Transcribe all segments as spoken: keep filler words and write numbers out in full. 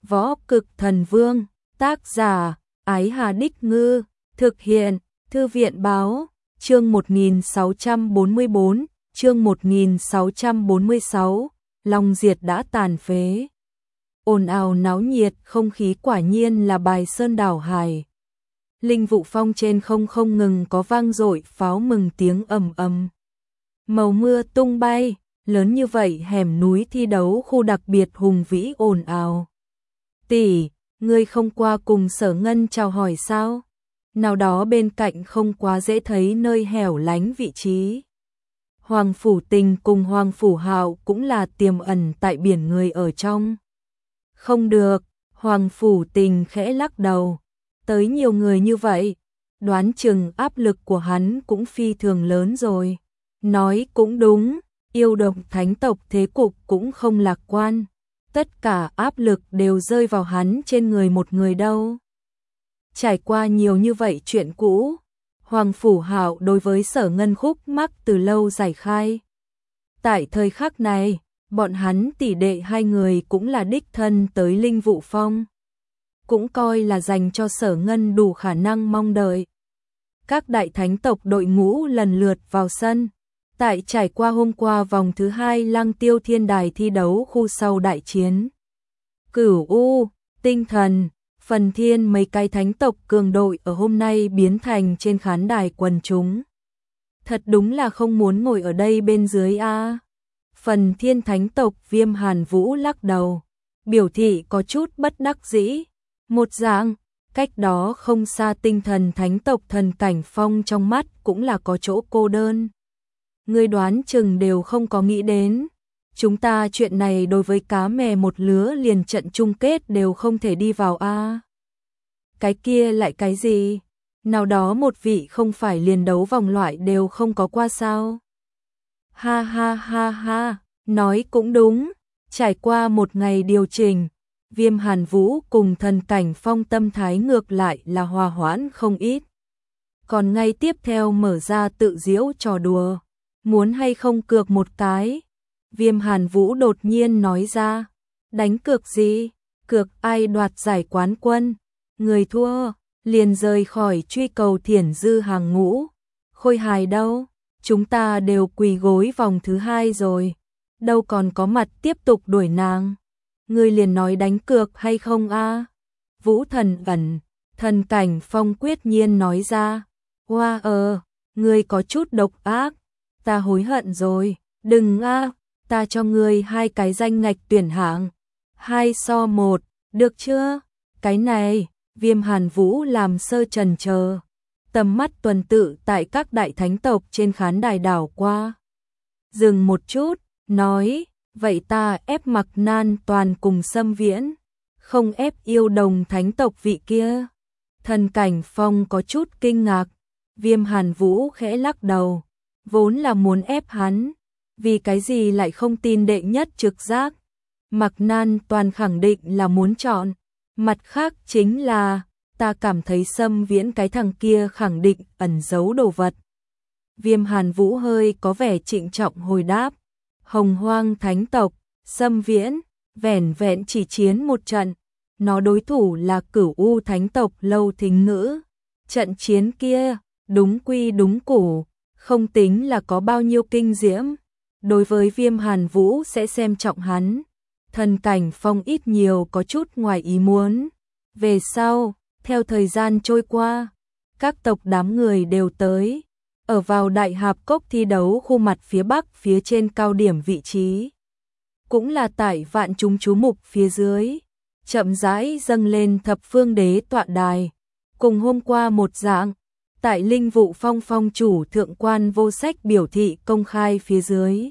Võ Cực Thần Vương, tác giả, Ái Hà Đích Ngư, thực hiện, Thư viện Báo, chương một nghìn sáu trăm bốn mươi bốn, chương một nghìn sáu trăm bốn mươi sáu, Long Diệt đã tàn phế. Ồn ào náo nhiệt, không khí quả nhiên là bài sơn đảo hải. Linh Vụ Phong trên không không ngừng có vang dội pháo mừng tiếng ầm ầm. Màu mưa tung bay, lớn như vậy hẻm núi thi đấu khu đặc biệt hùng vĩ ồn ào. Tỷ, ngươi không qua cùng Sở Ngân chào hỏi sao? Nào đó bên cạnh không quá dễ thấy nơi hẻo lánh vị trí. Hoàng Phủ Tình cùng Hoàng Phủ Hạo cũng là tiềm ẩn tại biển người ở trong. Không được, Hoàng Phủ Tình khẽ lắc đầu. Tới nhiều người như vậy, đoán chừng áp lực của hắn cũng phi thường lớn rồi. Nói cũng đúng, yêu độc thánh tộc thế cục cũng không lạc quan. Tất cả áp lực đều rơi vào hắn trên người một người đâu. Trải qua nhiều như vậy chuyện cũ, Hoàng Phủ Hạo đối với Sở Ngân khúc mắc từ lâu giải khai. Tại thời khắc này, bọn hắn tỷ đệ hai người cũng là đích thân tới Linh Vụ Phong. Cũng coi là dành cho Sở Ngân đủ khả năng mong đợi. Các đại thánh tộc đội ngũ lần lượt vào sân. Tại trải qua hôm qua vòng thứ hai Lăng Tiêu Thiên Đài thi đấu khu sau đại chiến. Cửu U, Tinh Thần, Phần Thiên mấy cái thánh tộc cường đội ở hôm nay biến thành trên khán đài quần chúng. Thật đúng là không muốn ngồi ở đây bên dưới a. Phần Thiên thánh tộc Viêm Hàn Vũ lắc đầu, biểu thị có chút bất đắc dĩ. Một dạng, cách đó không xa Tinh Thần thánh tộc Thần Cảnh Phong trong mắt cũng là có chỗ cô đơn. Ngươi đoán chừng đều không có nghĩ đến. Chúng ta chuyện này đối với cá mè một lứa liền trận chung kết đều không thể đi vào a. Cái kia lại cái gì? Nào đó một vị không phải liền đấu vòng loại đều không có qua sao? Ha ha ha ha, nói cũng đúng. Trải qua một ngày điều chỉnh, Viêm Hàn Vũ cùng Thần Cảnh Phong tâm thái ngược lại là hòa hoãn không ít. Còn ngay tiếp theo mở ra tự giễu trò đùa. Muốn hay không cược một cái? Viêm Hàn Vũ đột nhiên nói ra. Đánh cược gì? Cược ai đoạt giải quán quân? Người thua, liền rời khỏi truy cầu thiển dư hàng ngũ. Khôi hài đâu? Chúng ta đều quỳ gối vòng thứ hai rồi. Đâu còn có mặt tiếp tục đuổi nàng. Người liền nói đánh cược hay không a? Vũ Thần ẩn, Thần Cảnh Phong quyết nhiên nói ra. Hoa ờ, người có chút độc ác. Ta hối hận rồi, đừng a, ta cho ngươi hai cái danh ngạch tuyển hạng. Hai so một, được chưa? Cái này, Viêm Hàn Vũ làm sơ trần chờ. Tầm mắt tuần tự tại các đại thánh tộc trên khán đài đảo qua. Dừng một chút, nói, vậy ta ép Mặc Nan toàn cùng Xâm Viễn, không ép yêu đồng thánh tộc vị kia. Thần Cảnh Phong có chút kinh ngạc, Viêm Hàn Vũ khẽ lắc đầu. Vốn là muốn ép hắn, vì cái gì lại không tin đệ nhất trực giác. Mặc Nan toàn khẳng định là muốn chọn, mặt khác chính là, ta cảm thấy Xâm Viễn cái thằng kia khẳng định ẩn giấu đồ vật. Viêm Hàn Vũ hơi có vẻ trịnh trọng hồi đáp, Hồng Hoang thánh tộc, Xâm Viễn, vẻn vẹn chỉ chiến một trận, nó đối thủ là Cửu U thánh tộc Lâu Thính Ngữ. Trận chiến kia, đúng quy đúng củ. Không tính là có bao nhiêu kinh diễm, đối với Viêm Hàn Vũ sẽ xem trọng hắn. Thần Cảnh Phong ít nhiều có chút ngoài ý muốn. Về sau, theo thời gian trôi qua, các tộc đám người đều tới, ở vào Đại Hạp Cốc thi đấu khu mặt phía bắc phía trên cao điểm vị trí. Cũng là tại vạn chúng chú mục phía dưới, chậm rãi dâng lên thập phương đế tọa đài. Cùng hôm qua một dạng, tại Linh Vụ Phong phong chủ thượng quan vô sách biểu thị công khai phía dưới.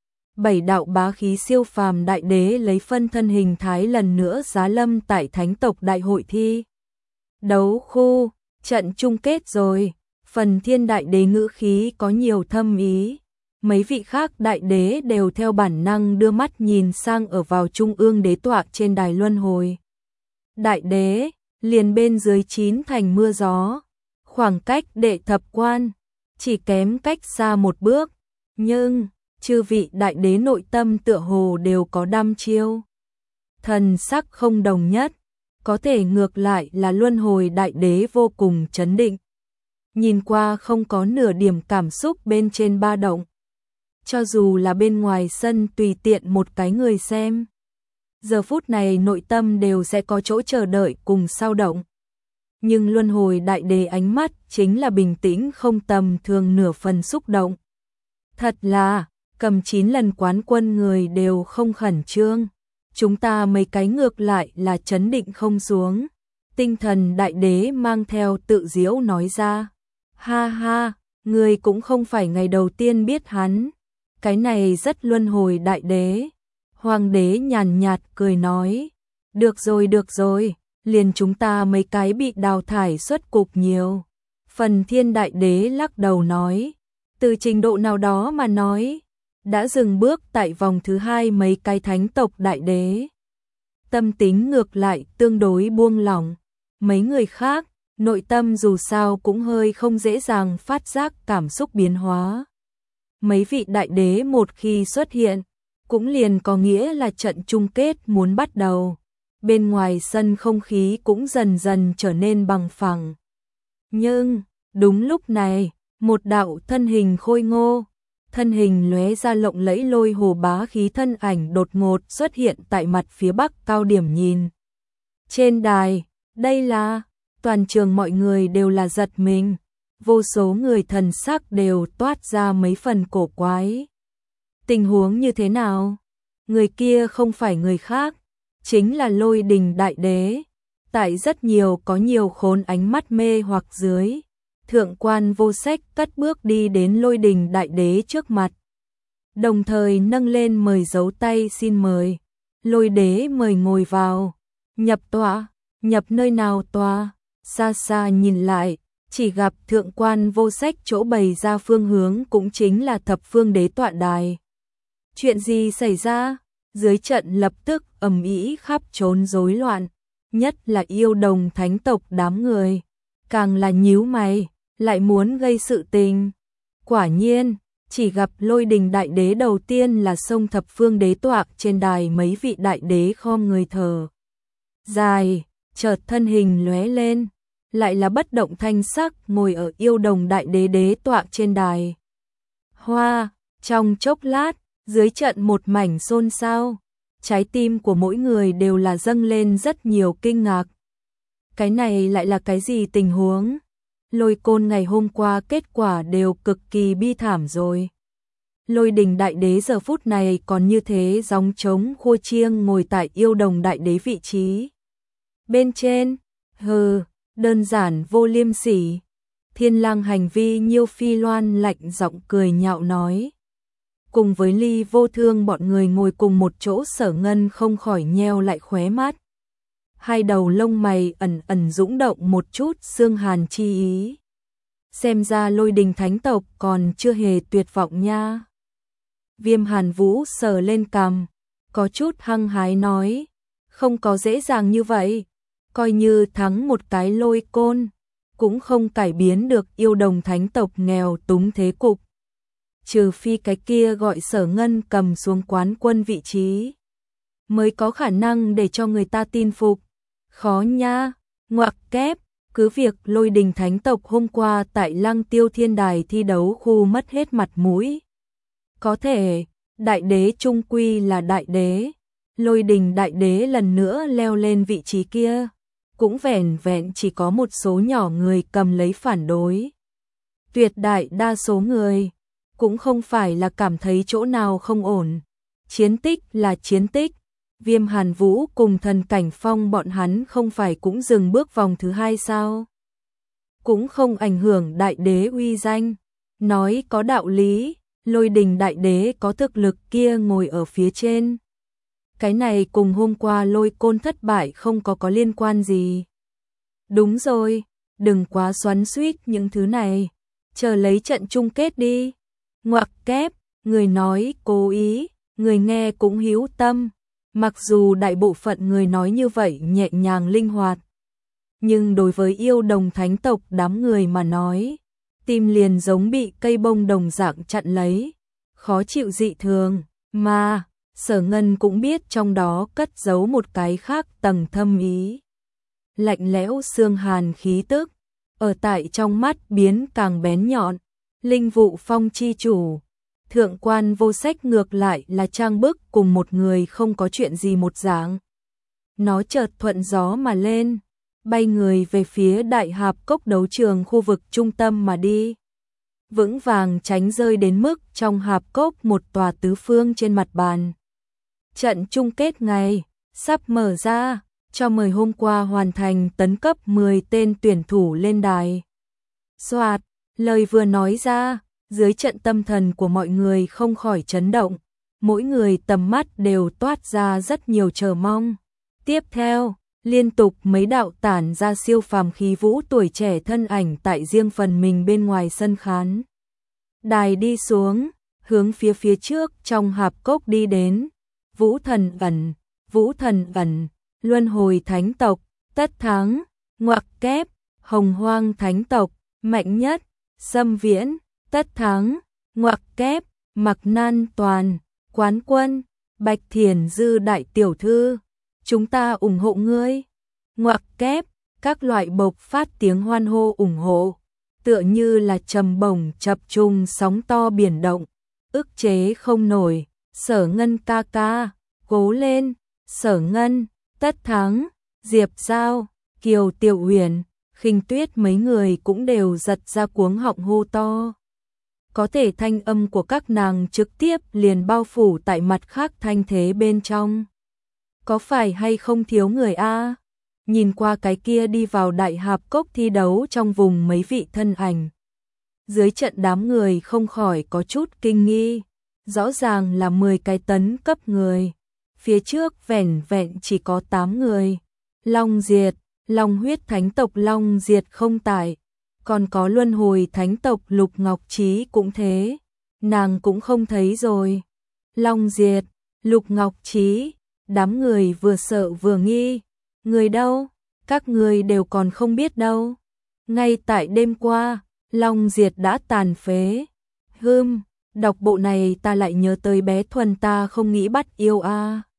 Bảy đạo bá khí siêu phàm đại đế lấy phân thân hình thái lần nữa giá lâm tại thánh tộc đại hội thi. Đấu khu, trận chung kết rồi, Phần Thiên đại đế ngữ khí có nhiều thâm ý. Mấy vị khác đại đế đều theo bản năng đưa mắt nhìn sang ở vào trung ương đế tọa trên đài luân hồi. Đại đế, liền bên dưới chín thành mưa gió. Khoảng cách đệ thập quan, chỉ kém cách xa một bước, nhưng chư vị đại đế nội tâm tựa hồ đều có đăm chiêu. thần sắc không đồng nhất, có thể ngược lại là luân hồi đại đế vô cùng chấn định. Nhìn qua không có nửa điểm cảm xúc bên trên ba động. Cho dù là bên ngoài sân tùy tiện một cái người xem, giờ phút này nội tâm đều sẽ có chỗ chờ đợi cùng sao động. Nhưng luân hồi đại đế ánh mắt chính là bình tĩnh không tầm thường nửa phần xúc động. Thật là, cầm chín lần quán quân người đều không khẩn trương. Chúng ta mấy cái ngược lại là chấn định không xuống. Tinh thần đại đế mang theo tự diễu nói ra. Ha ha, người cũng không phải ngày đầu tiên biết hắn. Cái này rất luân hồi đại đế. Hoàng đế nhàn nhạt cười nói. Được rồi được rồi, liền chúng ta mấy cái bị đào thải xuất cục nhiều. Phần thiên đại đế lắc đầu nói. Từ trình độ nào đó mà nói, đã dừng bước tại vòng thứ hai mấy cái thánh tộc đại đế. Tâm tính ngược lại tương đối buông lỏng. Mấy người khác, nội tâm dù sao cũng hơi không dễ dàng phát giác cảm xúc biến hóa. Mấy vị đại đế một khi xuất hiện, cũng liền có nghĩa là trận chung kết muốn bắt đầu. Bên ngoài sân không khí cũng dần dần trở nên bằng phẳng. Nhưng, đúng lúc này, một đạo thân hình khôi ngô, thân hình lóe ra lộng lẫy lôi hồ bá khí thân ảnh đột ngột xuất hiện tại mặt phía bắc cao điểm nhìn. Trên đài, đây là, toàn trường mọi người đều là giật mình, vô số người thần sắc đều toát ra mấy phần cổ quái. Tình huống như thế nào? Người kia không phải người khác, chính là Lôi Đình Đại Đế. Tại rất nhiều có nhiều khốn ánh mắt mê hoặc dưới, Thượng quan Vô Sách cất bước đi đến Lôi Đình Đại Đế trước mặt. Đồng thời nâng lên mời dấu tay xin mời. Lôi đế mời ngồi vào. Nhập tọa, nhập nơi nào tọa? Xa xa nhìn lại, chỉ gặp Thượng quan Vô Sách chỗ bày ra phương hướng cũng chính là thập phương đế tọa đài. Chuyện gì xảy ra? Dưới trận lập tức ầm ĩ khắp trốn rối loạn, nhất là yêu đồng thánh tộc đám người, càng là nhíu mày, lại muốn gây sự tình. Quả nhiên, chỉ gặp Lôi Đình Đại Đế đầu tiên là xông thập phương đế tọa trên đài, mấy vị đại đế khom người thở dài, chợt thân hình lóe lên, lại là bất động thanh sắc ngồi ở yêu đồng đại đế đế tọa trên đài. Hoa, trong chốc lát, dưới trận một mảnh xôn xao, trái tim của mỗi người đều là dâng lên rất nhiều kinh ngạc. Cái này lại là cái gì tình huống? Lôi Côn ngày hôm qua kết quả đều cực kỳ bi thảm rồi. Lôi Đình Đại Đế giờ phút này còn như thế gióng trống khua chiêng ngồi tại yêu đồng đại đế vị trí. Bên trên, hừ, đơn giản vô liêm sỉ. Thiên Lang hành vi Nhiêu Phi Loan lạnh giọng cười nhạo nói. Cùng với Ly Vô Thương bọn người ngồi cùng một chỗ, Sở Ngân không khỏi nheo lại khóe mắt. Hai đầu lông mày ẩn ẩn dũng động một chút xương hàn chi ý. Xem ra Lôi Đình thánh tộc còn chưa hề tuyệt vọng nha. Viêm Hàn Vũ sờ lên cằm, có chút hăng hái nói. Không có dễ dàng như vậy. Coi như thắng một cái Lôi Côn, cũng không cải biến được yêu đồng thánh tộc nghèo túng thế cục. Trừ phi cái kia gọi Sở Ngân cầm xuống quán quân vị trí, mới có khả năng để cho người ta tin phục. Khó nha, ngoặc kép, cứ việc Lôi Đình thánh tộc hôm qua tại Lăng Tiêu Thiên Đài thi đấu khu mất hết mặt mũi. Có thể, đại đế trung quy là đại đế. Lôi Đình đại đế lần nữa leo lên vị trí kia, cũng vẻn vẹn chỉ có một số nhỏ người cầm lấy phản đối. Tuyệt đại đa số người cũng không phải là cảm thấy chỗ nào không ổn. Chiến tích là chiến tích. Viêm Hàn Vũ cùng Thần Cảnh Phong bọn hắn không phải cũng dừng bước vòng thứ hai sao? Cũng không ảnh hưởng đại đế uy danh. Nói có đạo lý, Lôi Đình đại đế có thực lực kia ngồi ở phía trên. Cái này cùng hôm qua Lôi Côn thất bại không có có liên quan gì. Đúng rồi, đừng quá xoắn xuýt những thứ này. Chờ lấy trận chung kết đi. Ngoặc kép, người nói cố ý, người nghe cũng hữu tâm. Mặc dù đại bộ phận người nói như vậy nhẹ nhàng linh hoạt, nhưng đối với yêu đồng thánh tộc đám người mà nói, tim liền giống bị cây bông đồng dạng chặn lấy, khó chịu dị thường, mà Sở Ngân cũng biết trong đó cất giấu một cái khác tầng thâm ý. Lạnh lẽo xương hàn khí tức, ở tại trong mắt biến càng bén nhọn. Linh Vụ Phong chi chủ, thượng quan Vô Sách ngược lại là trang bức cùng một người không có chuyện gì một dạng. Nó chợt thuận gió mà lên, bay người về phía đại hạp cốc đấu trường khu vực trung tâm mà đi. Vững vàng tránh rơi đến mức trong hạp cốc một tòa tứ phương trên mặt bàn. Trận chung kết ngày sắp mở ra, cho mời hôm qua hoàn thành tấn cấp mười tên tuyển thủ lên đài. Soạt, lời vừa nói ra, dưới trận tâm thần của mọi người không khỏi chấn động, mỗi người tầm mắt đều toát ra rất nhiều chờ mong. Tiếp theo, liên tục mấy đạo tản ra siêu phàm khí vũ tuổi trẻ thân ảnh tại riêng phần mình bên ngoài sân khán đài đi xuống, hướng phía phía trước trong hạp cốc đi đến. Vũ Thần Ẩn, Vũ Thần Ẩn, Luân Hồi Thánh tộc, Tất Thắng, ngoặc kép, Hồng Hoang Thánh tộc, Mạnh Nhất, Sâm Viễn, Tất Thắng, ngoặc kép, Mặc Nan Toàn, Quán Quân, Bạch Thiền Dư đại tiểu thư, chúng ta ủng hộ ngươi. Ngoặc kép, các loại bộc phát tiếng hoan hô ủng hộ, tựa như là trầm bổng chập trùng sóng to biển động, ức chế không nổi. Sở Ngân ca ca, cố lên, Sở Ngân, Tất Thắng, Diệp Giao, Kiều Tiểu Huyền, Khinh Tuyết mấy người cũng đều giật ra cuống họng hô to. Có thể thanh âm của các nàng trực tiếp liền bao phủ tại mặt khác thanh thế bên trong. Có phải hay không thiếu người a? Nhìn qua cái kia đi vào đại hạp cốc thi đấu trong vùng mấy vị thân ảnh. Dưới trận đám người không khỏi có chút kinh nghi. Rõ ràng là mười cái tấn cấp người. Phía trước vẻn vẹn chỉ có tám người. Long Diệt, Long huyết thánh tộc Long Diệt không tải. Còn có Luân Hồi thánh tộc Lục Ngọc Trí cũng thế. Nàng cũng không thấy rồi. Long Diệt, Lục Ngọc Trí, đám người vừa sợ vừa nghi. Người đâu? Các người đều còn không biết đâu. Ngay tại đêm qua, Long Diệt đã tàn phế. Hừm, đọc bộ này ta lại nhớ tới bé Thuần ta không nghĩ bắt yêu a.